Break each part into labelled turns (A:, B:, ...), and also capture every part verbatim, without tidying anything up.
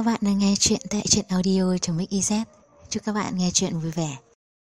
A: các bạn đang nghe chuyện tại truyện audio.mix.iz. Chúc các bạn nghe chuyện vui vẻ.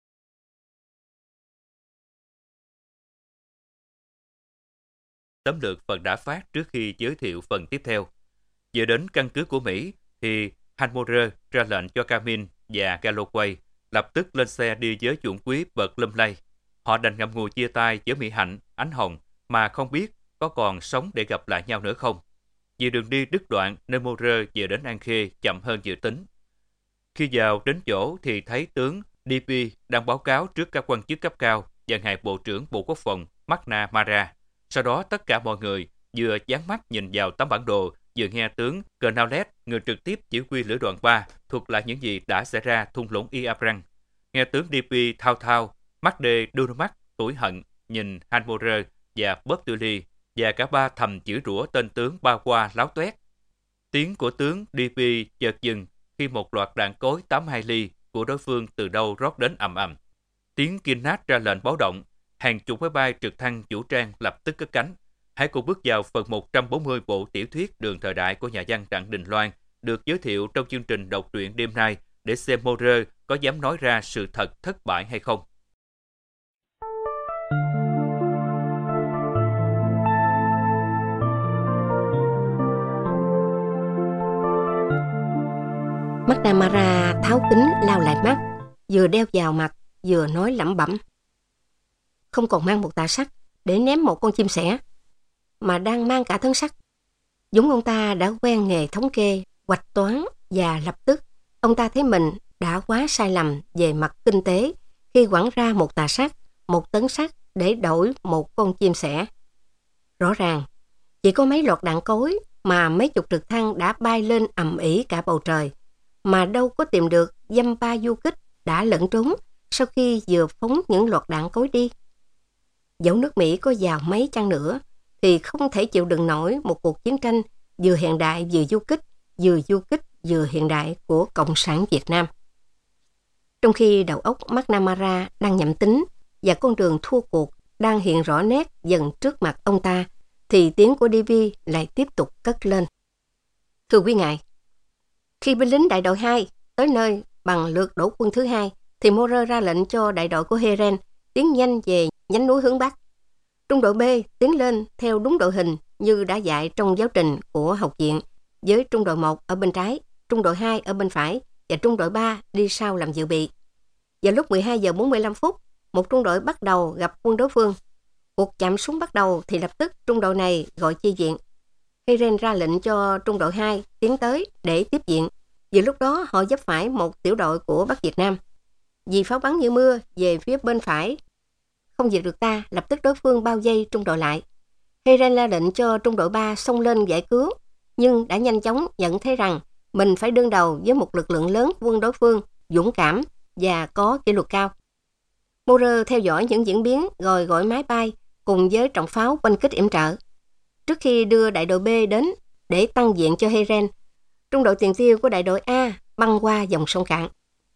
B: Tóm lược phần đã phát trước khi giới thiệu phần tiếp theo. Vừa đến căn cứ của Mỹ thì Hanmorer ra lệnh cho Camin và Galloway lập tức lên xe đi với chuẩn quý bậc Lumley. Họ đành ngậm ngùi chia tay với Mỹ Hạnh, Ánh Hồng mà không biết có còn sống để gặp lại nhau nữa không. Vì đường đi đứt đoạn nên Morer về đến An Khê chậm hơn dự tính. Khi vào đến chỗ thì thấy tướng đê pê đang báo cáo trước các quan chức cấp cao và ngài Bộ trưởng Bộ Quốc phòng McNamara. Sau đó tất cả mọi người vừa dán mắt nhìn vào tấm bản đồ, vừa nghe tướng Knowles, người trực tiếp chỉ huy lữ đoàn ba, thuật lại những gì đã xảy ra thung lũng Iabrang. Nghe tướng đê pê thao thao, mắt đê đôi mắt tủi hận nhìn Hanmorer và Bob Tully, và cả ba thầm chửi rủa tên tướng ba qua láo toét. Tiếng của tướng đê pê chợt dừng khi một loạt đạn cối tám mươi hai ly của đối phương từ đâu rót đến ầm ầm. Tiếng Kinnard ra lệnh báo động, hàng chục máy bay trực thăng vũ trang lập tức cất cánh. Hãy cùng bước vào phần một trăm bốn mươi bộ tiểu thuyết Đường thời đại của nhà văn Đặng Đình Loan được giới thiệu trong chương trình đọc truyện đêm nay để xem Morer có dám nói ra sự thật thất bại hay không.
C: McNamara tháo kính lao lại mắt, vừa đeo vào mặt vừa nói lẩm bẩm. Không còn mang một tạ sắt để ném một con chim sẻ, mà đang mang cả thân sắt. Dũng ông ta đã quen nghề thống kê, hoạch toán, và lập tức ông ta thấy mình đã quá sai lầm về mặt kinh tế khi quẳng ra một tạ sắt, một tấn sắt để đổi một con chim sẻ. Rõ ràng, chỉ có mấy loạt đạn cối mà mấy chục trực thăng đã bay lên ầm ĩ cả bầu trời, mà đâu có tìm được dăm ba du kích đã lẫn trốn sau khi vừa phóng những loạt đạn cối đi. Dẫu nước Mỹ có giàu mấy chăng nữa thì không thể chịu đựng nổi một cuộc chiến tranh vừa hiện đại vừa du kích, vừa du kích vừa hiện đại của Cộng sản Việt Nam. Trong khi đầu óc McNamara đang nhẩm tính và con đường thua cuộc đang hiện rõ nét dần trước mặt ông ta, thì tiếng của đê vê lại tiếp tục cất lên. Thưa quý ngài, khi binh lính đại đội hai tới nơi bằng lượt đổ quân thứ hai, thì Morer ra lệnh cho đại đội của Heren tiến nhanh về nhánh núi hướng Bắc. Trung đội B tiến lên theo đúng đội hình như đã dạy trong giáo trình của học viện, với trung đội một ở bên trái, trung đội hai ở bên phải và trung đội ba đi sau làm dự bị. Vào lúc mười hai giờ bốn mươi lăm phút, một trung đội bắt đầu gặp quân đối phương. Cuộc chạm súng bắt đầu thì lập tức trung đội này gọi chi viện. Heren ra lệnh cho trung đội hai tiến tới để tiếp viện. Vừa lúc đó họ vấp phải một tiểu đội của Bắc Việt Nam. Vì pháo bắn như mưa về phía bên phải không diệt được ta, lập tức đối phương bao vây trung đội lại. Heren ra lệnh cho trung đội ba xông lên giải cứu, nhưng đã nhanh chóng nhận thấy rằng mình phải đương đầu với một lực lượng lớn quân đối phương, dũng cảm và có kỷ luật cao. Morer theo dõi những diễn biến rồi gọi máy bay cùng với trọng pháo oanh kích yểm trợ. Trước khi đưa đại đội B đến để tăng viện cho Heren, trung đội tiền tiêu của đại đội A băng qua dòng sông Cạn.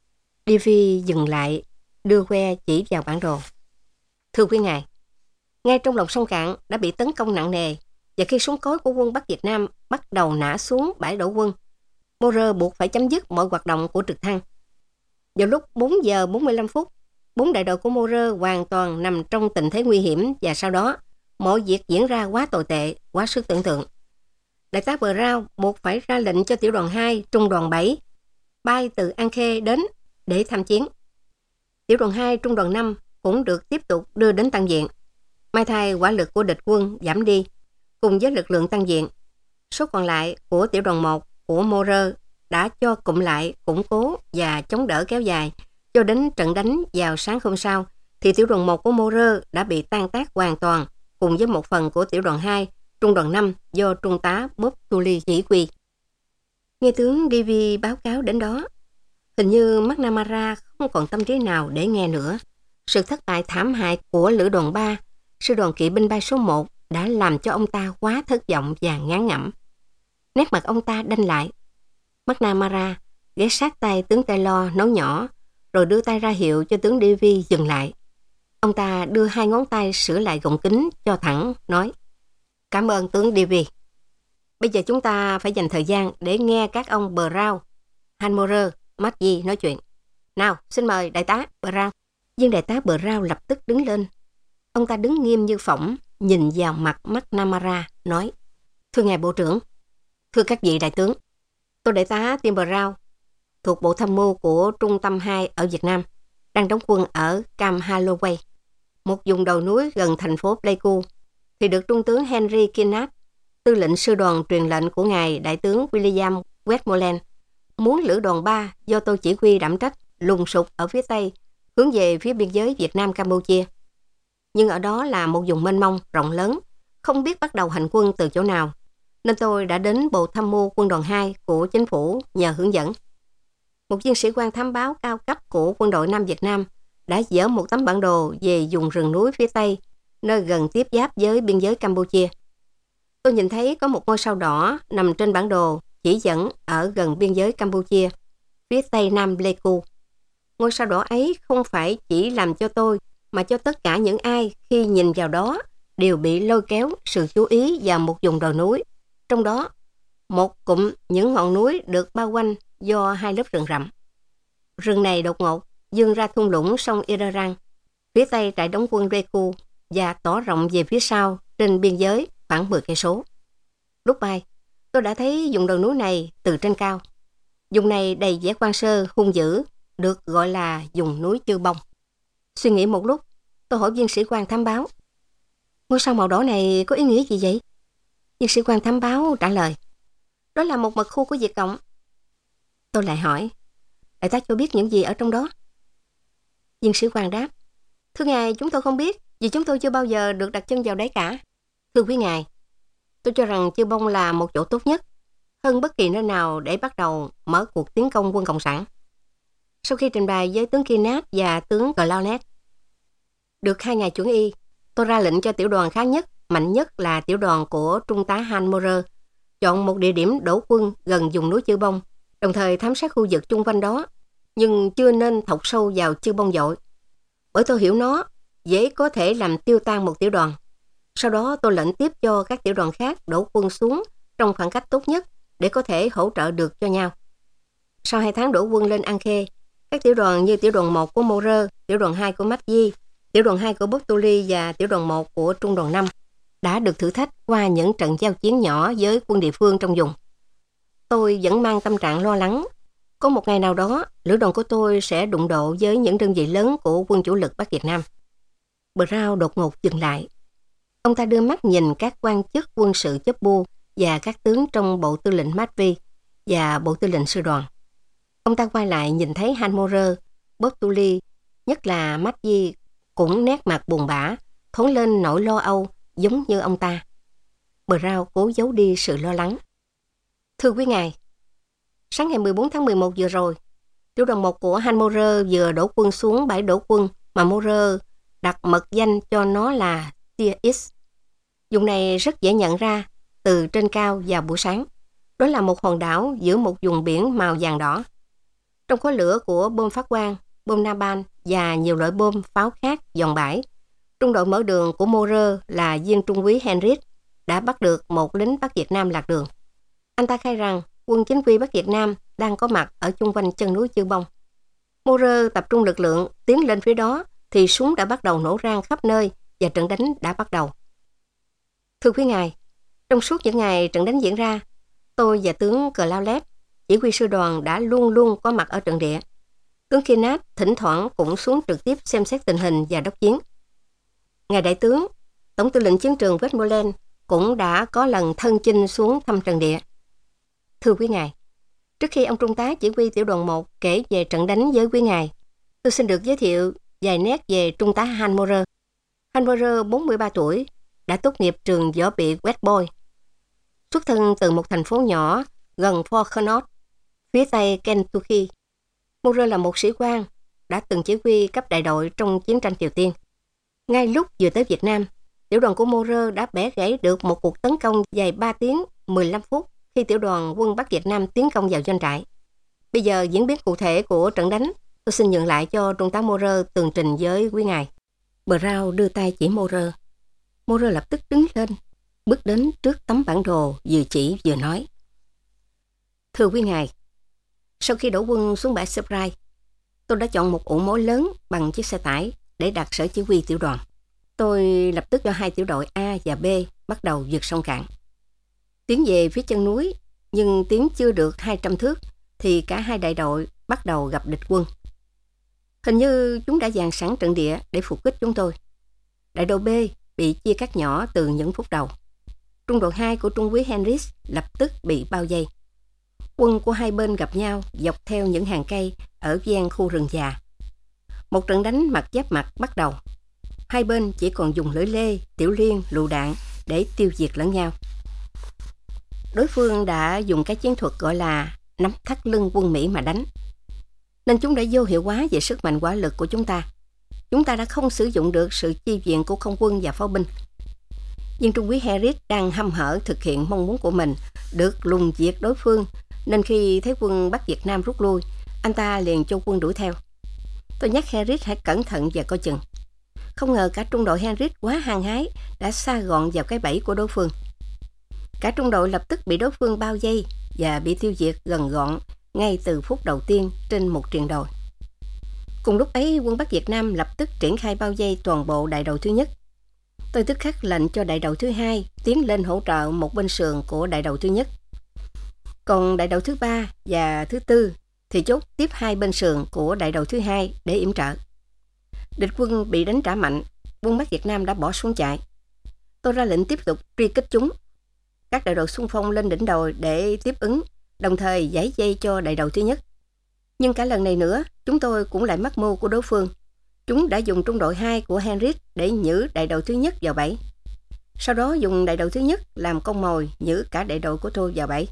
C: đê vê dừng lại, đưa que chỉ vào bản đồ. Thưa quý ngài, ngay trong lòng sông Cạn đã bị tấn công nặng nề, và khi súng cối của quân Bắc Việt Nam bắt đầu nã xuống bãi đổ quân, Morer buộc phải chấm dứt mọi hoạt động của trực thăng. Vào lúc bốn giờ bốn mươi lăm phút, bốn đại đội của Morer hoàn toàn nằm trong tình thế nguy hiểm, và sau đó mọi việc diễn ra quá tồi tệ, quá sức tưởng tượng. Đại tá Brown buộc phải ra lệnh cho tiểu đoàn hai, trung đoàn bảy bay từ An Khê đến để tham chiến. Tiểu đoàn hai, trung đoàn năm cũng được tiếp tục đưa đến tăng viện. May thay hỏa lực của địch quân giảm đi, cùng với lực lượng tăng viện. Số còn lại của tiểu đoàn một của Morer đã cho cụm lại củng cố và chống đỡ kéo dài, cho đến trận đánh vào sáng hôm sau thì tiểu đoàn một của Morer đã bị tan tác hoàn toàn, cùng với một phần của tiểu đoàn hai, trung đoàn năm do trung tá Bob Tully chỉ huy. Nghe tướng đê vê báo cáo đến đó, hình như McNamara không còn tâm trí nào để nghe nữa. Sự thất bại thảm hại của lữ đoàn ba, sư đoàn kỵ binh bay số một, đã làm cho ông ta quá thất vọng và ngán ngẩm. Nét mặt ông ta đanh lại. McNamara ghé sát tay tướng Taylor nói nhỏ, rồi đưa tay ra hiệu cho tướng đê vê dừng lại. Ông ta đưa hai ngón tay sửa lại gọng kính cho thẳng, nói: Cảm ơn tướng đê vê. Bây giờ chúng ta phải dành thời gian để nghe các ông Brown, Hanmorer, McGee nói chuyện. Nào, xin mời đại tá Brown. Viên đại tá Brown lập tức đứng lên. Ông ta đứng nghiêm như phỏng, nhìn vào mặt McNamara, nói: Thưa ngài bộ trưởng, thưa các vị đại tướng, tôi đại tá Tim Brown, thuộc Bộ Tham mưu của Trung tâm hai ở Việt Nam, đang đóng quân ở Camp Holloway, một vùng đồi núi gần thành phố Pleiku, thì được Trung tướng Henry Kinnard, tư lệnh sư đoàn truyền lệnh của ngài đại tướng William Westmoreland, muốn lữ đoàn ba do tôi chỉ huy đảm trách lùng sục ở phía Tây, hướng về phía biên giới Việt Nam-Campuchia. Nhưng ở đó là một vùng mênh mông, rộng lớn, không biết bắt đầu hành quân từ chỗ nào, nên tôi đã đến Bộ Tham mưu Quân đoàn hai của chính phủ nhờ hướng dẫn. Một viên sĩ quan thám báo cao cấp của quân đội Nam Việt Nam đã dỡ một tấm bản đồ về vùng rừng núi phía Tây, nơi gần tiếp giáp với biên giới Campuchia. Tôi nhìn thấy có một ngôi sao đỏ nằm trên bản đồ chỉ dẫn ở gần biên giới Campuchia, phía Tây Nam Pleiku. Ngôi sao đỏ ấy không phải chỉ làm cho tôi, mà cho tất cả những ai khi nhìn vào đó đều bị lôi kéo sự chú ý vào một vùng đồi núi. Trong đó, một cụm những ngọn núi được bao quanh do hai lớp rừng rậm. Rừng này đột ngột vươn ra thung lũng sông Irarang, phía tây trại đóng quân Pleiku, và tỏ rộng về phía sau trên biên giới khoảng mười cây số. Lúc bay, tôi đã thấy vùng đồi núi này từ trên cao. Vùng này đầy vẻ hoang sơ, hung dữ, được gọi là vùng núi Chư Bông. Suy nghĩ một lúc, tôi hỏi viên sĩ quan thám báo: ngôi sao màu đỏ này có ý nghĩa gì vậy? Viên sĩ quan thám báo trả lời: đó là một mật khu của Việt Cộng. Tôi lại hỏi: đại tá cho biết những gì ở trong đó? Viên sĩ quan đáp: thưa ngài, chúng tôi không biết, vì chúng tôi chưa bao giờ được đặt chân vào đấy cả. Thưa quý ngài, tôi cho rằng Chư Bông là một chỗ tốt nhất, hơn bất kỳ nơi nào để bắt đầu mở cuộc tiến công quân Cộng sản. Sau khi trình bày với tướng Kinnard và tướng Claunet, được hai ngày chuẩn y, tôi ra lệnh cho tiểu đoàn khá nhất, mạnh nhất là tiểu đoàn của Trung tá Hanmorer chọn một địa điểm đổ quân gần vùng núi Chư Bông, đồng thời thám sát khu vực chung quanh đó, nhưng chưa nên thọc sâu vào Chư Bông vội, bởi tôi hiểu nó dễ có thể làm tiêu tan một tiểu đoàn. Sau đó tôi lệnh tiếp cho các tiểu đoàn khác đổ quân xuống trong khoảng cách tốt nhất để có thể hỗ trợ được cho nhau. Sau hai tháng đổ quân lên An Khê, các tiểu đoàn như tiểu đoàn một của Morer, tiểu đoàn hai của McGee, tiểu đoàn hai của Botuli và tiểu đoàn một của Trung đoàn năm đã được thử thách qua những trận giao chiến nhỏ với quân địa phương trong vùng. Tôi vẫn mang tâm trạng lo lắng. Có một ngày nào đó, lữ đoàn của tôi sẽ đụng độ với những đơn vị lớn của quân chủ lực Bắc Việt Nam. Brown đột ngột dừng lại. Ông ta đưa mắt nhìn các quan chức quân sự chấp bu và các tướng trong Bộ Tư lệnh Mát-vi và Bộ Tư lệnh Sư đoàn. Ông ta quay lại nhìn thấy Hanmorer, Botuli, nhất là McGee, cũng nét mặt buồn bã, thốn lên nỗi lo âu giống như ông ta. Brown cố giấu đi sự lo lắng. Thưa quý ngài, sáng ngày mười bốn tháng mười một vừa rồi, tiểu đoàn một của Hanmorer vừa đổ quân xuống bãi đổ quân mà Morer đặt mật danh cho nó là Tia X. Vùng này rất dễ nhận ra từ trên cao vào buổi sáng. Đó là một hòn đảo giữa một vùng biển màu vàng đỏ. Trong khói lửa của bom phát quang, bom napalm và nhiều loại bom pháo khác dòng bãi, trung đội mở đường của Morer là viên trung úy Henry đã bắt được một lính Bắc Việt Nam lạc đường. Anh ta khai rằng quân chính quy Bắc Việt Nam đang có mặt ở chung quanh chân núi Chư Bông. Morer tập trung lực lượng tiến lên phía đó thì súng đã bắt đầu nổ rang khắp nơi và trận đánh đã bắt đầu. Thưa quý ngài, trong suốt những ngày trận đánh diễn ra, tôi và tướng Claulet, chỉ huy sư đoàn, đã luôn luôn có mặt ở trận địa. Tướng Kinnard thỉnh thoảng cũng xuống trực tiếp xem xét tình hình và đốc chiến. Ngài đại tướng, tổng tư lệnh chiến trường Westmoreland cũng đã có lần thân chinh xuống thăm trận địa. Thưa quý ngài, trước khi ông trung tá chỉ huy tiểu đoàn một kể về trận đánh với quý ngài, tôi xin được giới thiệu vài nét về trung tá Hanmorer. Hanmorer, bốn mươi ba tuổi, đã tốt nghiệp trường võ bị West Point. Xuất thân từ một thành phố nhỏ gần Fort Knox, phía tây Kentucky. Morer là một sĩ quan, đã từng chỉ huy cấp đại đội trong chiến tranh Triều Tiên. Ngay lúc vừa tới Việt Nam, tiểu đoàn của Morer đã bẻ gãy được một cuộc tấn công dài ba tiếng mười lăm phút khi tiểu đoàn quân Bắc Việt Nam tiến công vào doanh trại. Bây giờ diễn biến cụ thể của trận đánh, tôi xin nhượng lại cho trung tá Morer tường trình với quý ngài. Brown đưa tay chỉ Morer. Morer lập tức đứng lên. bước đến trước tấm bản đồ vừa chỉ vừa nói. Thưa quý ngài, sau khi đổ quân xuống bãi Surprise, tôi đã chọn một ụ mối lớn bằng chiếc xe tải để đặt sở chỉ huy tiểu đoàn. Tôi lập tức cho hai tiểu đội A và B bắt đầu vượt sông cạn. Tiến về phía chân núi, nhưng tiến chưa được hai trăm thước thì cả hai đại đội bắt đầu gặp địch quân. Hình như chúng đã dàn sẵn trận địa để phục kích chúng tôi. Đại đội B bị chia cắt nhỏ từ những phút đầu. Trung đội hai của Trung úy Henrys lập tức bị bao vây. Quân của hai bên gặp nhau dọc theo những hàng cây ở ven khu rừng già. Một trận đánh mặt giáp mặt bắt đầu. Hai bên chỉ còn dùng lưỡi lê, tiểu liên, lựu đạn để tiêu diệt lẫn nhau. Đối phương đã dùng cái chiến thuật gọi là nắm thắt lưng quân Mỹ mà đánh. Nên chúng đã vô hiệu hóa về sức mạnh hỏa lực của chúng ta. Chúng ta đã không sử dụng được sự chi viện của không quân và pháo binh. Nhưng Trung úy Harris đang hăm hở thực hiện mong muốn của mình được lùng diệt đối phương, nên khi thấy quân Bắc Việt Nam rút lui, anh ta liền cho quân đuổi theo. Tôi nhắc Harris hãy cẩn thận và coi chừng. Không ngờ cả trung đội Harris quá hăng hái đã sa gọn vào cái bẫy của đối phương. Cả trung đội lập tức bị đối phương bao vây và bị tiêu diệt gần gọn ngay từ phút đầu tiên trên một triền đồi. Cùng lúc ấy, quân Bắc Việt Nam lập tức triển khai bao vây toàn bộ đại đội thứ nhất. Tôi tức khắc lệnh cho đại đội thứ hai tiến lên hỗ trợ một bên sườn của đại đội thứ nhất. Còn đại đội thứ ba và thứ tư thì chốt tiếp hai bên sườn của đại đội thứ hai để yểm trợ. Địch quân bị đánh trả mạnh, quân Bắc Việt Nam đã bỏ xuống chạy. Tôi ra lệnh tiếp tục truy kích chúng. Các đại đội xung phong lên đỉnh đồi để tiếp ứng, đồng thời giải dây cho đại đội thứ nhất. Nhưng cả lần này nữa, chúng tôi cũng lại mắc mưu của đối phương. Chúng đã dùng trung đội hai của Henrys để nhử đại đội thứ nhất vào bẫy. Sau đó dùng đại đội thứ nhất làm con mồi nhử cả đại đội của tôi vào bẫy.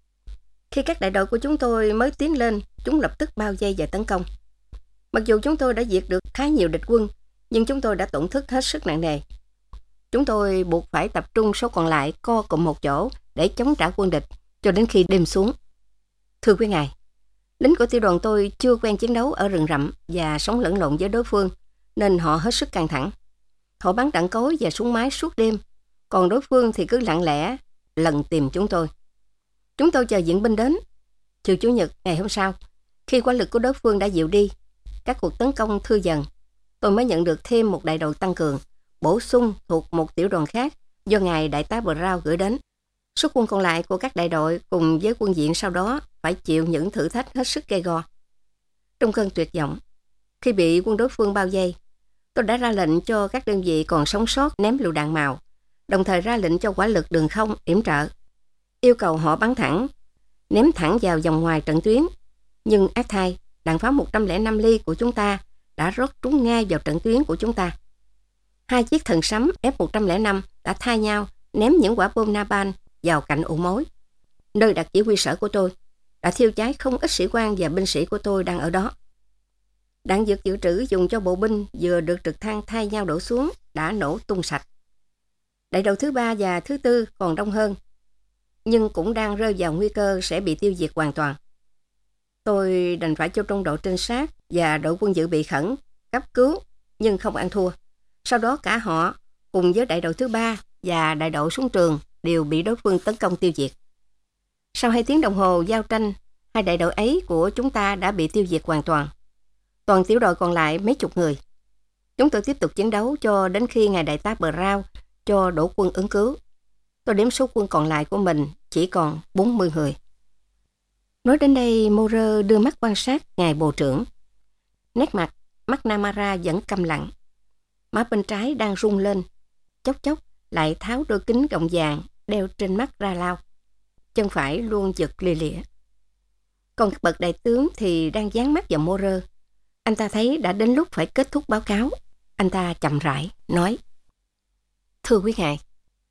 C: Khi các đại đội của chúng tôi mới tiến lên, chúng lập tức bao vây và tấn công. Mặc dù chúng tôi đã diệt được khá nhiều địch quân, nhưng chúng tôi đã tổn thất hết sức nặng nề. Chúng tôi buộc phải tập trung số còn lại co cụm một chỗ để chống trả quân địch cho đến khi đêm xuống. Thưa quý ngài, lính của tiểu đoàn tôi chưa quen chiến đấu ở rừng rậm và sống lẫn lộn với đối phương, nên họ hết sức căng thẳng. Họ bắn đạn cối và súng máy suốt đêm, còn đối phương thì cứ lặng lẽ lần tìm chúng tôi. Chúng tôi chờ viện binh đến. Chiều Chủ nhật ngày hôm sau, khi hỏa lực của đối phương đã dịu đi, các cuộc tấn công thưa dần, tôi mới nhận được thêm một đại đội tăng cường, bổ sung thuộc một tiểu đoàn khác do ngài đại tá Brown gửi đến. Số quân còn lại của các đại đội cùng với quân viện sau đó phải chịu những thử thách hết sức gay go. Trong cơn tuyệt vọng, khi bị quân đối phương bao vây, tôi đã ra lệnh cho các đơn vị còn sống sót ném lựu đạn màu, đồng thời ra lệnh cho hỏa lực đường không yểm trợ, yêu cầu họ bắn thẳng, ném thẳng vào vòng ngoài trận tuyến. Nhưng ác thay, đạn pháo một trăm lẻ năm ly của chúng ta đã rót trúng ngay vào trận tuyến của chúng ta. Hai chiếc thần sấm F một trăm lẻ năm đã thay nhau ném những quả bom napalm vào cạnh ụ mối, nơi đặt chỉ huy sở của tôi, đã thiêu cháy không ít sĩ quan và binh sĩ của tôi đang ở đó. Đạn dược dự trữ dùng cho bộ binh vừa được trực thăng thay nhau đổ xuống đã nổ tung sạch. Đại đội thứ ba và thứ tư còn đông hơn, nhưng cũng đang rơi vào nguy cơ sẽ bị tiêu diệt hoàn toàn. Tôi đành phải cho trung đội trinh sát và đội quân dự bị khẩn cấp cứu, nhưng không ăn thua. Sau đó cả họ cùng với đại đội thứ ba và đại đội súng trường đều bị đối phương tấn công tiêu diệt. Sau hai tiếng đồng hồ giao tranh, hai đại đội ấy của chúng ta đã bị tiêu diệt hoàn toàn. Toàn tiểu đội còn lại mấy chục người. Chúng tôi tiếp tục chiến đấu cho đến khi ngài đại tá Brown cho đổ quân ứng cứu. Tôi đếm số quân còn lại của mình chỉ còn bốn mươi người. Nói đến đây, Moore đưa mắt quan sát ngài bộ trưởng. Nét mặt McNamara vẫn câm lặng. Má bên trái đang rung lên, chốc chốc lại tháo đôi kính gọng vàng đeo trên mắt ra lau. Chân phải luôn giật lìa lịa. Còn các bậc đại tướng thì đang dán mắt vào Moore. Anh ta thấy đã đến lúc phải kết thúc báo cáo. Anh ta chậm rãi nói: Thưa quý ngài,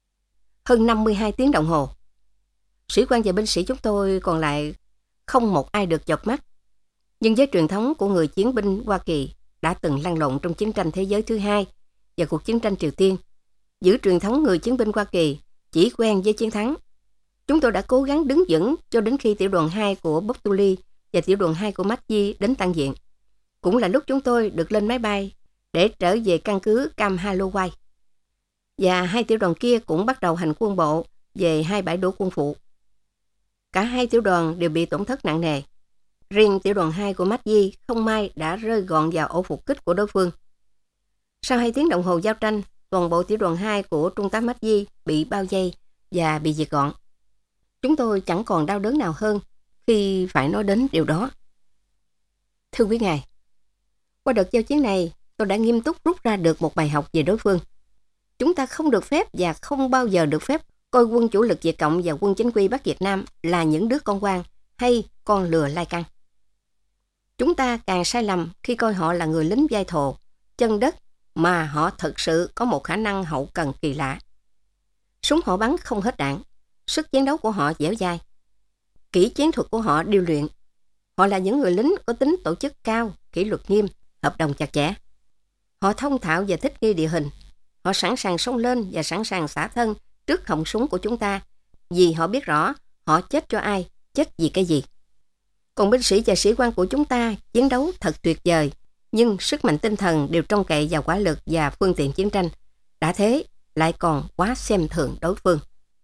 C: hơn năm mươi hai tiếng đồng hồ, sĩ quan và binh sĩ chúng tôi còn lại không một ai được chợp mắt. Nhưng với truyền thống của người chiến binh Hoa Kỳ đã từng lăn lộn trong chiến tranh thế giới thứ hai và cuộc chiến tranh Triều Tiên, giữ truyền thống người chiến binh Hoa Kỳ chỉ quen với chiến thắng, chúng tôi đã cố gắng đứng vững cho đến khi tiểu đoàn hai của Boctuli và tiểu đoàn hai của McGee đến tăng viện. Cũng là lúc chúng tôi được lên máy bay để trở về căn cứ Cam Holloway. và hai tiểu đoàn kia cũng bắt đầu hành quân bộ về hai bãi đổ quân phụ. Cả hai tiểu đoàn đều bị tổn thất nặng nề. Riêng tiểu đoàn hai của Macchi không may đã rơi gọn vào ổ phục kích của đối phương. Sau hai tiếng đồng hồ giao tranh, toàn bộ tiểu đoàn hai của trung tá Macchi bị bao vây và bị diệt gọn. Chúng tôi chẳng còn đau đớn nào hơn khi phải nói đến điều đó. Thưa quý ngài, qua đợt giao chiến này, tôi đã nghiêm túc rút ra được một bài học về đối phương. Chúng ta không được phép và không bao giờ được phép coi quân chủ lực Việt Cộng và quân chính quy Bắc Việt Nam là những đứa con quan hay con lừa lai căng. Chúng ta càng sai lầm khi coi họ là người lính vai thồ, chân đất mà họ thực sự có một khả năng hậu cần kỳ lạ. Súng họ bắn không hết đạn, sức chiến đấu của họ dẻo dai, kỹ chiến thuật của họ điêu luyện. Họ là những người lính có tính tổ chức cao, kỷ luật nghiêm, hợp đồng chặt chẽ. Họ thông thạo và thích nghi địa hình. Họ sẵn sàng xông lên và sẵn sàng xả thân trước họng súng của chúng ta, vì họ biết rõ họ chết cho ai, chết vì cái gì. Còn binh sĩ và sĩ quan của chúng ta chiến đấu thật tuyệt vời, nhưng sức mạnh tinh thần đều trông cậy vào quả lực và phương tiện chiến tranh. Đã thế, lại còn quá xem thường đối phương.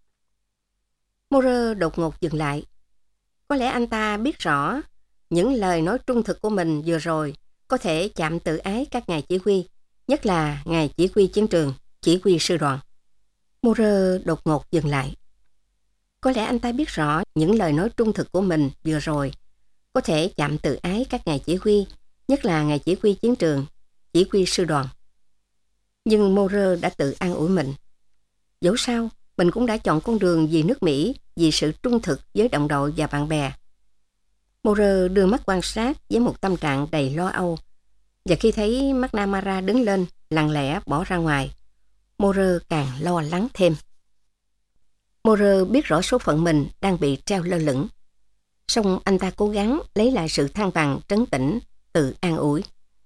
C: Moore đột ngột dừng lại. Có lẽ anh ta biết rõ những lời nói trung thực của mình vừa rồi có thể chạm tự ái các ngài chỉ huy, nhất là ngài chỉ huy chiến trường, chỉ huy sư đoàn. Moore đột ngột dừng lại. Có lẽ anh ta biết rõ những lời nói trung thực của mình vừa rồi có thể chạm tự ái các ngài chỉ huy, nhất là ngài chỉ huy chiến trường, chỉ huy sư đoàn. Nhưng Moore đã tự an ủi mình. Dẫu sao, mình cũng đã chọn con đường vì nước Mỹ, vì sự trung thực với đồng đội và bạn bè. Moore đưa mắt quan sát với một tâm trạng đầy lo âu. Và khi thấy McNamara đứng lên, lặng lẽ bỏ ra ngoài, Moore càng lo lắng thêm. Moore biết rõ số phận mình đang bị treo lơ lửng. Song anh ta cố gắng lấy lại sự thăng bằng, trấn tĩnh, tự an ủi.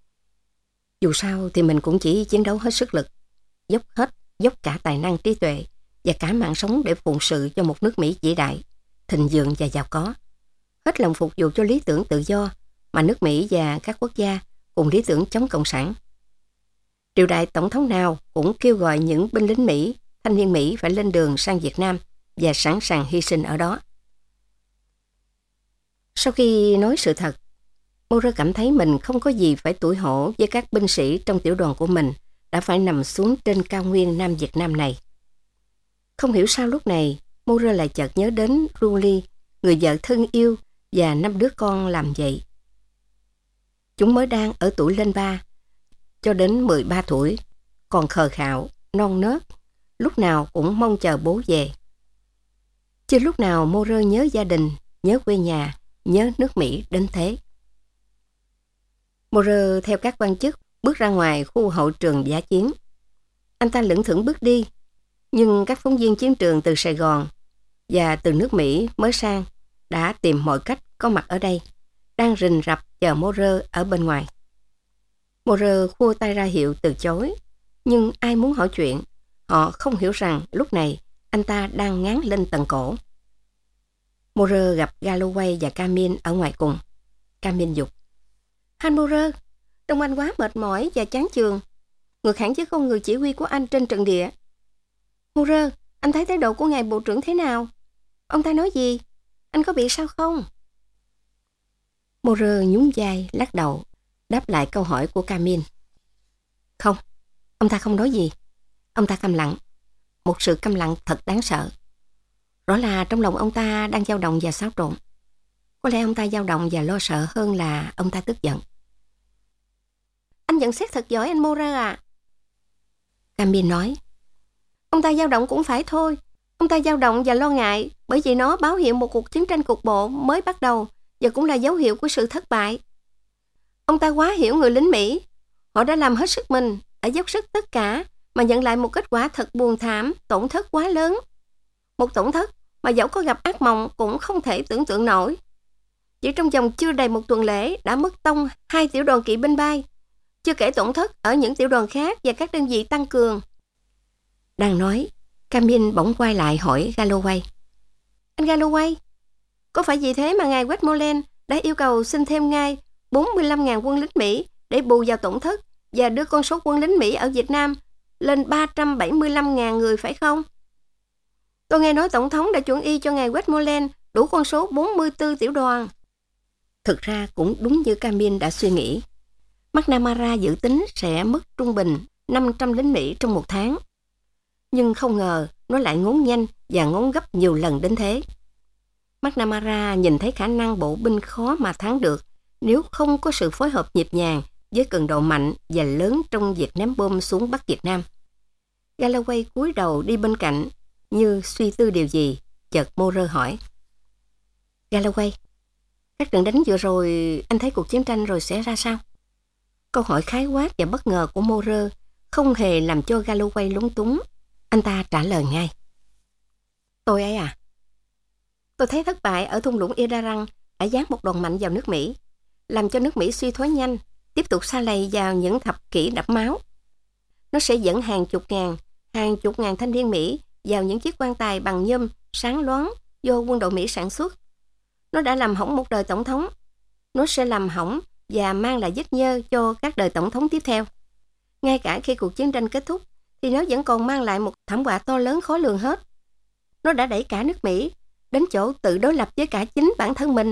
C: Dù sao thì mình cũng chỉ chiến đấu hết sức lực, dốc hết, dốc cả tài năng trí tuệ và cả mạng sống để phụng sự cho một nước Mỹ vĩ đại, thịnh vượng và giàu có. Hết lòng phục vụ cho lý tưởng tự do mà nước Mỹ và các quốc gia cùng lý tưởng chống cộng sản. Triều đại tổng thống nào cũng kêu gọi những binh lính Mỹ, thanh niên Mỹ phải lên đường sang Việt Nam và sẵn sàng hy sinh ở đó. Sau khi nói sự thật, Moore cảm thấy mình không có gì phải tủi hổ với các binh sĩ trong tiểu đoàn của mình đã phải nằm xuống trên cao nguyên Nam Việt Nam này. Không hiểu sao lúc này, Moore lại chợt nhớ đến Julie, người vợ thân yêu và năm đứa con làm vậy. Chúng mới đang ở tuổi lên ba, cho đến mười ba tuổi, còn khờ khạo, non nớt, lúc nào cũng mong chờ bố về. Chưa lúc nào Moore nhớ gia đình, nhớ quê nhà, nhớ nước Mỹ đến thế. Moore theo các quan chức bước ra ngoài khu hậu trường giả chiến. Anh ta lững thững bước đi, nhưng các phóng viên chiến trường từ Sài Gòn và từ nước Mỹ mới sang đã tìm mọi cách có mặt ở đây, đang rình rập chờ Moore ở bên ngoài. Moore khua tay ra hiệu từ chối, nhưng ai muốn hỏi chuyện, họ không hiểu rằng lúc này anh ta đang ngán lên tận cổ. Moore gặp Galloway và Camin ở ngoài cùng. Camin dục: "Anh Moore, trông anh quá mệt mỏi và chán chường, ngược hẳn với con người chỉ huy của anh trên trận địa. Moore, anh thấy thái độ của ngài bộ trưởng thế nào? Ông ta nói gì? Anh có bị sao không?" Moore nhún vai, lắc đầu, đáp lại câu hỏi của Camin. "Không, ông ta không nói gì. Ông ta câm lặng. Một sự câm lặng thật đáng sợ. Rõ là trong lòng ông ta đang dao động và xáo trộn. Có lẽ ông ta dao động và lo sợ hơn là ông ta tức giận." "Anh nhận xét thật giỏi anh Moore à." Camin nói. "Ông ta dao động cũng phải thôi. Ông ta dao động và lo ngại bởi vì nó báo hiệu một cuộc chiến tranh cục bộ mới bắt đầu và cũng là dấu hiệu của sự thất bại. Ông ta quá hiểu người lính Mỹ. Họ đã làm hết sức mình, đã dốc sức tất cả mà nhận lại một kết quả thật buồn thảm, tổn thất quá lớn. Một tổn thất mà dẫu có gặp ác mộng cũng không thể tưởng tượng nổi. Chỉ trong vòng chưa đầy một tuần lễ đã mất tông hai tiểu đoàn kỵ binh bay, chưa kể tổn thất ở những tiểu đoàn khác và các đơn vị tăng cường." Đang nói, Camin bỗng quay lại hỏi Galloway. "Anh Galloway, có phải vì thế mà ngài Westmoreland đã yêu cầu xin thêm ngay bốn mươi lăm nghìn quân lính Mỹ để bù vào tổn thất và đưa con số quân lính Mỹ ở Việt Nam lên ba trăm bảy mươi lăm nghìn người phải không? Tôi nghe nói Tổng thống đã chuẩn y cho ngài Westmoreland đủ con số bốn mươi tư tiểu đoàn. Thực ra cũng đúng như Camille đã suy nghĩ. McNamara dự tính sẽ mất trung bình năm trăm lính Mỹ trong một tháng. Nhưng không ngờ nó lại ngốn nhanh và ngốn gấp nhiều lần đến thế. McNamara nhìn thấy khả năng bộ binh khó mà thắng được nếu không có sự phối hợp nhịp nhàng với cường độ mạnh và lớn trong việc ném bom xuống Bắc Việt Nam. Galloway cúi đầu đi bên cạnh như suy tư điều gì, chợt Moore hỏi. Galloway, các trận đánh vừa rồi, anh thấy cuộc chiến tranh rồi sẽ ra sao? Câu hỏi khái quát và bất ngờ của Moore không hề làm cho Galloway lúng túng. Anh ta trả lời ngay. Tôi ấy à? Tôi thấy thất bại ở thung lũng Iraran đã giáng một đòn mạnh vào nước Mỹ, làm cho nước Mỹ suy thoái nhanh, tiếp tục sa lầy vào những thập kỷ đẫm máu. Nó sẽ dẫn hàng chục ngàn, hàng chục ngàn thanh niên Mỹ vào những chiếc quan tài bằng nhôm sáng loáng do quân đội Mỹ sản xuất. Nó đã làm hỏng một đời tổng thống. Nó sẽ làm hỏng và mang lại vết nhơ cho các đời tổng thống tiếp theo. Ngay cả khi cuộc chiến tranh kết thúc, thì nó vẫn còn mang lại một thảm họa to lớn khó lường hết. Nó đã đẩy cả nước Mỹ đến chỗ tự đối lập với cả chính bản thân mình.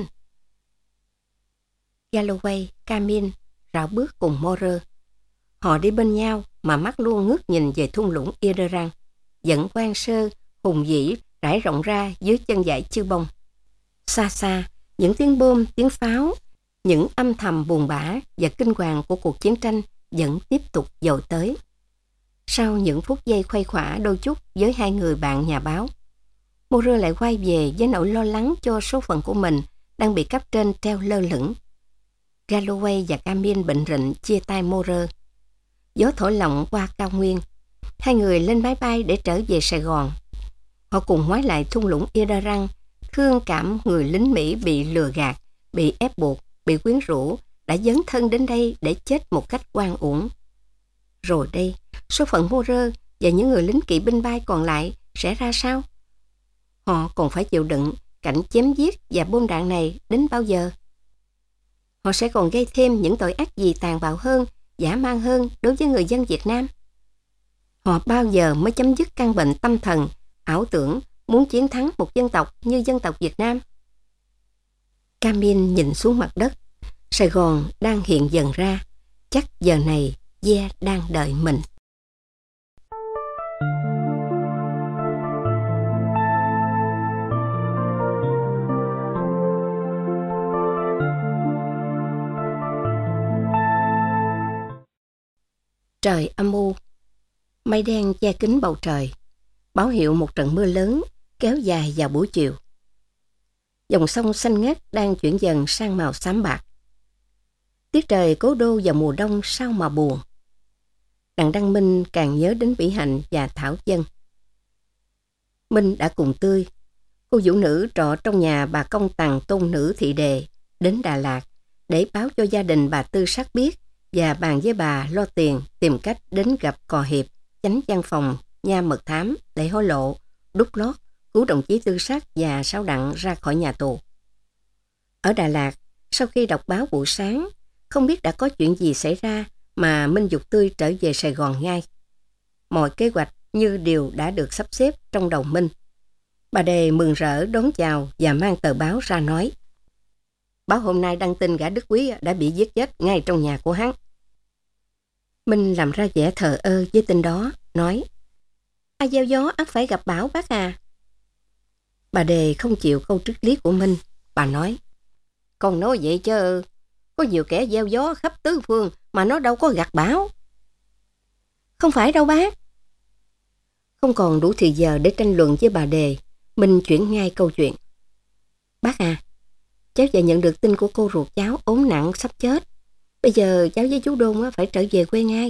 C: Galloway, Camille rảo bước cùng Moore. Họ đi bên nhau mà mắt luôn ngước nhìn về thung lũng Iraran, vẫn quan sơ, hùng vĩ rải rộng ra dưới chân dải chư bông. Xa xa, những tiếng bom, tiếng pháo, những âm thầm buồn bã và kinh hoàng của cuộc chiến tranh vẫn tiếp tục dội tới. Sau những phút giây khuây khỏa đôi chút với hai người bạn nhà báo, Moore lại quay về với nỗi lo lắng cho số phận của mình đang bị cấp trên treo lơ lửng. Galloway và Camille bệnh rịnh chia tay Moore. Gió thổi lộng qua cao nguyên. Hai người lên máy bay để trở về Sài Gòn. Họ cùng ngoái lại thung lũng Iraran, thương cảm người lính Mỹ bị lừa gạt, bị ép buộc, bị quyến rũ, đã dấn thân đến đây để chết một cách oan uổng. Rồi đây, số phận Moore và những người lính kỵ binh bay còn lại sẽ ra sao? Họ còn phải chịu đựng cảnh chém giết và bom đạn này đến bao giờ? Họ sẽ còn gây thêm những tội ác gì tàn bạo hơn, dã man hơn đối với người dân Việt Nam? Họ bao giờ mới chấm dứt căn bệnh tâm thần, ảo tưởng muốn chiến thắng một dân tộc như dân tộc Việt Nam? Camille nhìn xuống mặt đất. Sài Gòn đang hiện dần ra. Chắc giờ này Gia đang đợi mình. Trời âm u, mây đen che kín bầu trời, báo hiệu một trận mưa lớn kéo dài vào buổi chiều. Dòng sông xanh ngắt đang chuyển dần sang màu xám bạc. Tiết trời cố đô vào mùa đông sao mà buồn. Đặng Đăng Minh càng nhớ đến Vĩ Hạnh và Thảo Dân. Minh đã cùng Tươi, cô vũ nữ trọ trong nhà bà công tằng tôn nữ Thị Đề, đến Đà Lạt để báo cho gia đình bà Tư Sắc biết và bàn với bà lo tiền tìm cách đến gặp Cò Hiệp, chánh văn phòng nha mật thám để hối lộ, đút lót, cứu đồng chí Tư Sắc và Sáu Đặng ra khỏi nhà tù. Ở Đà Lạt, sau khi đọc báo buổi sáng, không biết đã có chuyện gì xảy ra mà Minh giục Tươi trở về Sài Gòn ngay. Mọi kế hoạch như đều đã được sắp xếp trong đầu Minh. Bà Đề mừng rỡ đón chào và mang tờ báo ra nói: báo hôm nay đăng tin gã Đức Quý đã bị giết chết ngay trong nhà của hắn. Minh làm ra vẻ thờ ơ với tin đó, nói: ai gieo gió ắt phải gặp bão bác à. Bà Đề không chịu câu triết lý của Minh. Bà nói: con nói vậy chứ có nhiều kẻ gieo gió khắp tứ phương mà nó đâu có gặt bão. Không phải đâu bác. Không còn đủ thời giờ để tranh luận với bà Đề, Minh chuyển ngay câu chuyện. Bác à, cháu vừa nhận được tin của cô ruột cháu ốm nặng sắp chết. Bây giờ cháu với chú Đôn phải trở về quê ngay.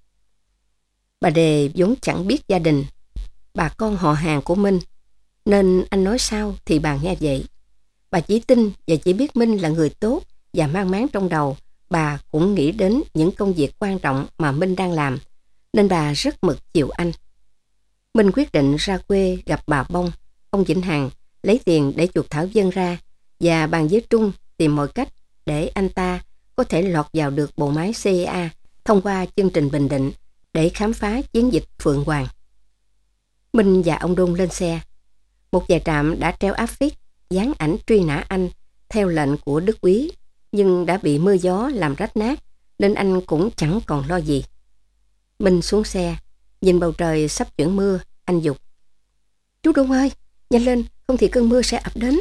C: Bà Đề vốn chẳng biết gia đình, bà con họ hàng của Minh, nên anh nói sao thì bà nghe vậy. Bà chỉ tin và chỉ biết Minh là người tốt, và mang máng trong đầu bà cũng nghĩ đến những công việc quan trọng mà Minh đang làm, nên bà rất mực chiều anh. Minh quyết định ra quê gặp bà Bông, ông Vĩnh Hằng, lấy tiền để chuộc Thảo Dân ra và bàn với Trung tìm mọi cách để anh ta có thể lọt vào được bộ máy xê e a thông qua chương trình Bình Định để khám phá chiến dịch Phượng Hoàng. Minh và ông Đôn lên xe. Một vài trạm đã treo áp phích dán ảnh truy nã anh theo lệnh của Đức Úy, nhưng đã bị mưa gió làm rách nát, nên anh cũng chẳng còn lo gì. Minh xuống xe, nhìn bầu trời sắp chuyển mưa, anh giục: "Chú Đôn ơi, nhanh lên, không thì cơn mưa sẽ ập đến."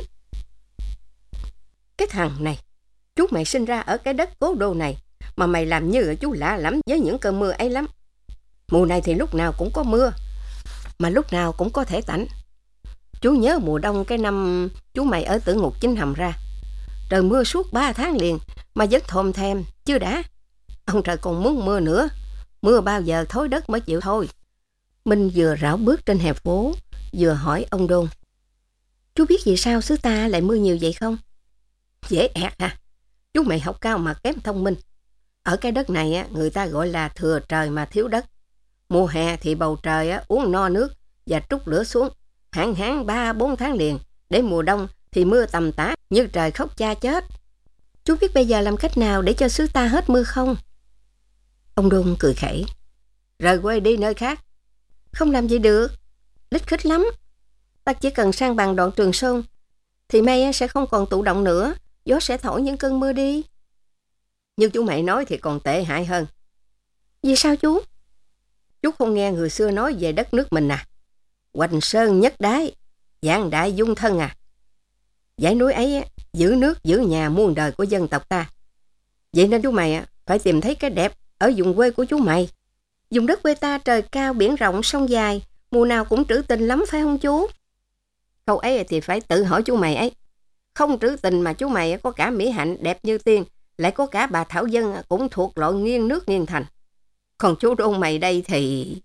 C: "Cái thằng này, chú mày sinh ra ở cái đất cố đô này, mà mày làm như chú lạ lắm với những cơn mưa ấy lắm. Mùa này thì lúc nào cũng có mưa, mà lúc nào cũng có thể tạnh. Chú nhớ mùa đông cái năm chú mày ở Tử Ngục Chính Hầm ra, trời mưa suốt ba tháng liền mà vẫn thòm thèm chưa đã. Ông trời còn muốn mưa nữa, mưa bao giờ thối đất mới chịu thôi." Minh vừa rảo bước trên hè phố, vừa hỏi ông Đôn: "Chú biết vì sao xứ ta lại mưa nhiều vậy không?" "Dễ ẹt à, chú mày học cao mà kém thông minh. Ở cái đất này người ta gọi là thừa trời mà thiếu đất. Mùa hè thì bầu trời uống no nước và trút lửa xuống, hạn hán ba bốn tháng liền. Để mùa đông thì mưa tầm tã như trời khóc cha chết. Chú biết bây giờ làm cách nào để cho xứ ta hết mưa không?" Ông Đôn cười khẩy: "Rời quê đi nơi khác." "Không làm gì được, lít khích lắm. Ta chỉ cần sang bằng đoạn Trường Sơn thì mây sẽ không còn tụ động nữa, gió sẽ thổi những cơn mưa đi." "Nhưng chú mày nói thì còn tệ hại hơn." "Vì sao chú?" "Chú không nghe người xưa nói về đất nước mình à? Hoành sơn nhất đái, vạn đại dung thân à. Dãy núi ấy giữ nước giữ nhà muôn đời của dân tộc ta. Vậy nên chú mày phải tìm thấy cái đẹp ở vùng quê của chú mày. Vùng đất quê ta trời cao biển rộng sông dài, mùa nào cũng trữ tình lắm phải không chú?" Câu ấy thì phải tự hỏi chú mày ấy. Không trữ tình mà chú mày có cả Mỹ Hạnh đẹp như tiên, lại có cả bà Thảo Dân cũng thuộc loại nghiêng nước nghiêng thành. Còn chú Đôn mày đây thì...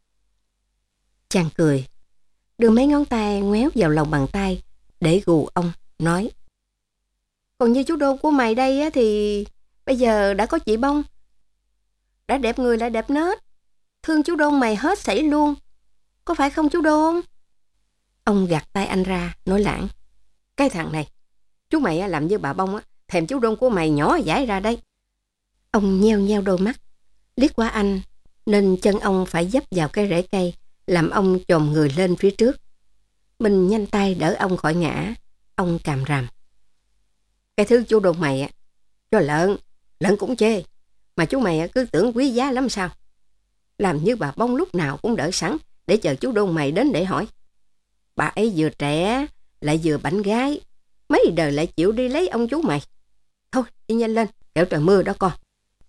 C: Chàng cười, đưa mấy ngón tay ngoéo vào lòng bàn tay để gù ông, nói: "Còn như chú Đôn của mày đây thì bây giờ đã có chị Bông, đã đẹp người lại đẹp nết, thương chú Đôn mày hết sảy luôn. Có phải không chú Đôn?" Ông gạt tay anh ra, nói lảng: "Cái thằng này, chú mày làm như bà Bông, thèm chú Đôn của mày nhỏ dãi ra đây." Ông nheo nheo đôi mắt, liếc qua anh, nên chân ông phải dấp vào cái rễ cây, làm ông chồm người lên phía trước. Mình nhanh tay đỡ ông khỏi ngã. Ông càm ràm: "Cái thứ chú Đôn mày cho lợn, lợn cũng chê, mà chú mày cứ tưởng quý giá lắm sao? Làm như bà Bông lúc nào cũng đợi sẵn để chờ chú Đôn mày đến để hỏi. Bà ấy vừa trẻ lại vừa bảnh gái, mấy đời lại chịu đi lấy ông chú mày. Thôi đi nhanh lên, kẻo trời mưa đó con."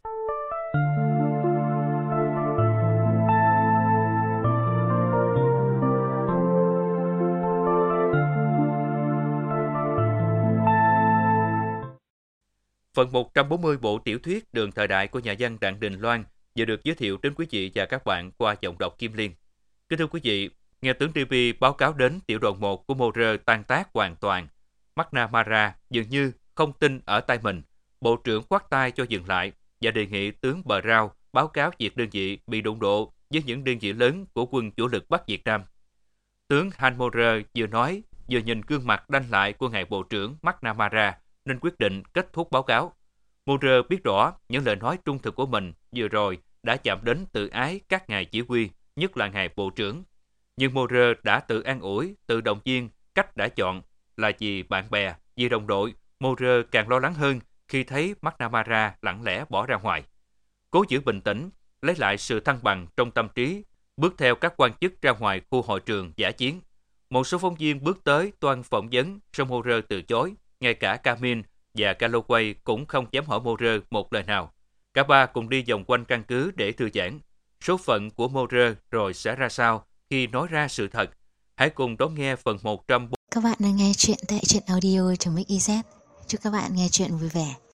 B: Phần một trăm bốn mươi bộ tiểu thuyết Đường Thời Đại của nhà văn Đặng Đình Loan vừa được giới thiệu đến quý vị và các bạn qua giọng đọc Kim Liên. Kính thưa quý vị, nghe tướng đê pê báo cáo đến tiểu đoàn một của Moore tan tác hoàn toàn. McNamara dường như không tin ở tay mình. Bộ trưởng khoát tay cho dừng lại và đề nghị tướng Brown báo cáo việc đơn vị bị đụng độ với những đơn vị lớn của quân chủ lực Bắc Việt Nam. Tướng Moore vừa nói vừa nhìn gương mặt đanh lại của ngài bộ trưởng McNamara nên quyết định kết thúc báo cáo. Moore biết rõ những lời nói trung thực của mình vừa rồi đã chạm đến tự ái các ngài chỉ huy, nhất là ngài bộ trưởng. Nhưng Moore đã tự an ủi, tự động viên cách đã chọn là vì bạn bè, vì đồng đội. Moore càng lo lắng hơn khi thấy McNamara lặng lẽ bỏ ra ngoài. Cố giữ bình tĩnh, lấy lại sự thăng bằng trong tâm trí, bước theo các quan chức ra ngoài khu hội trường dã chiến. Một số phóng viên bước tới toan phỏng vấn, song Moore từ chối. Ngay cả Camin và Galloway cũng không dám hỏi Moore một lời nào. Cả ba cùng đi vòng quanh căn cứ để thư giãn. Số phận của Moore rồi sẽ ra sao khi nói ra sự thật? Hãy cùng đón nghe phần một trăm bốn mươi.
A: Các bạn đang nghe chuyện tại truyện audio chấm ích i zét. Chúc các bạn nghe chuyện vui vẻ.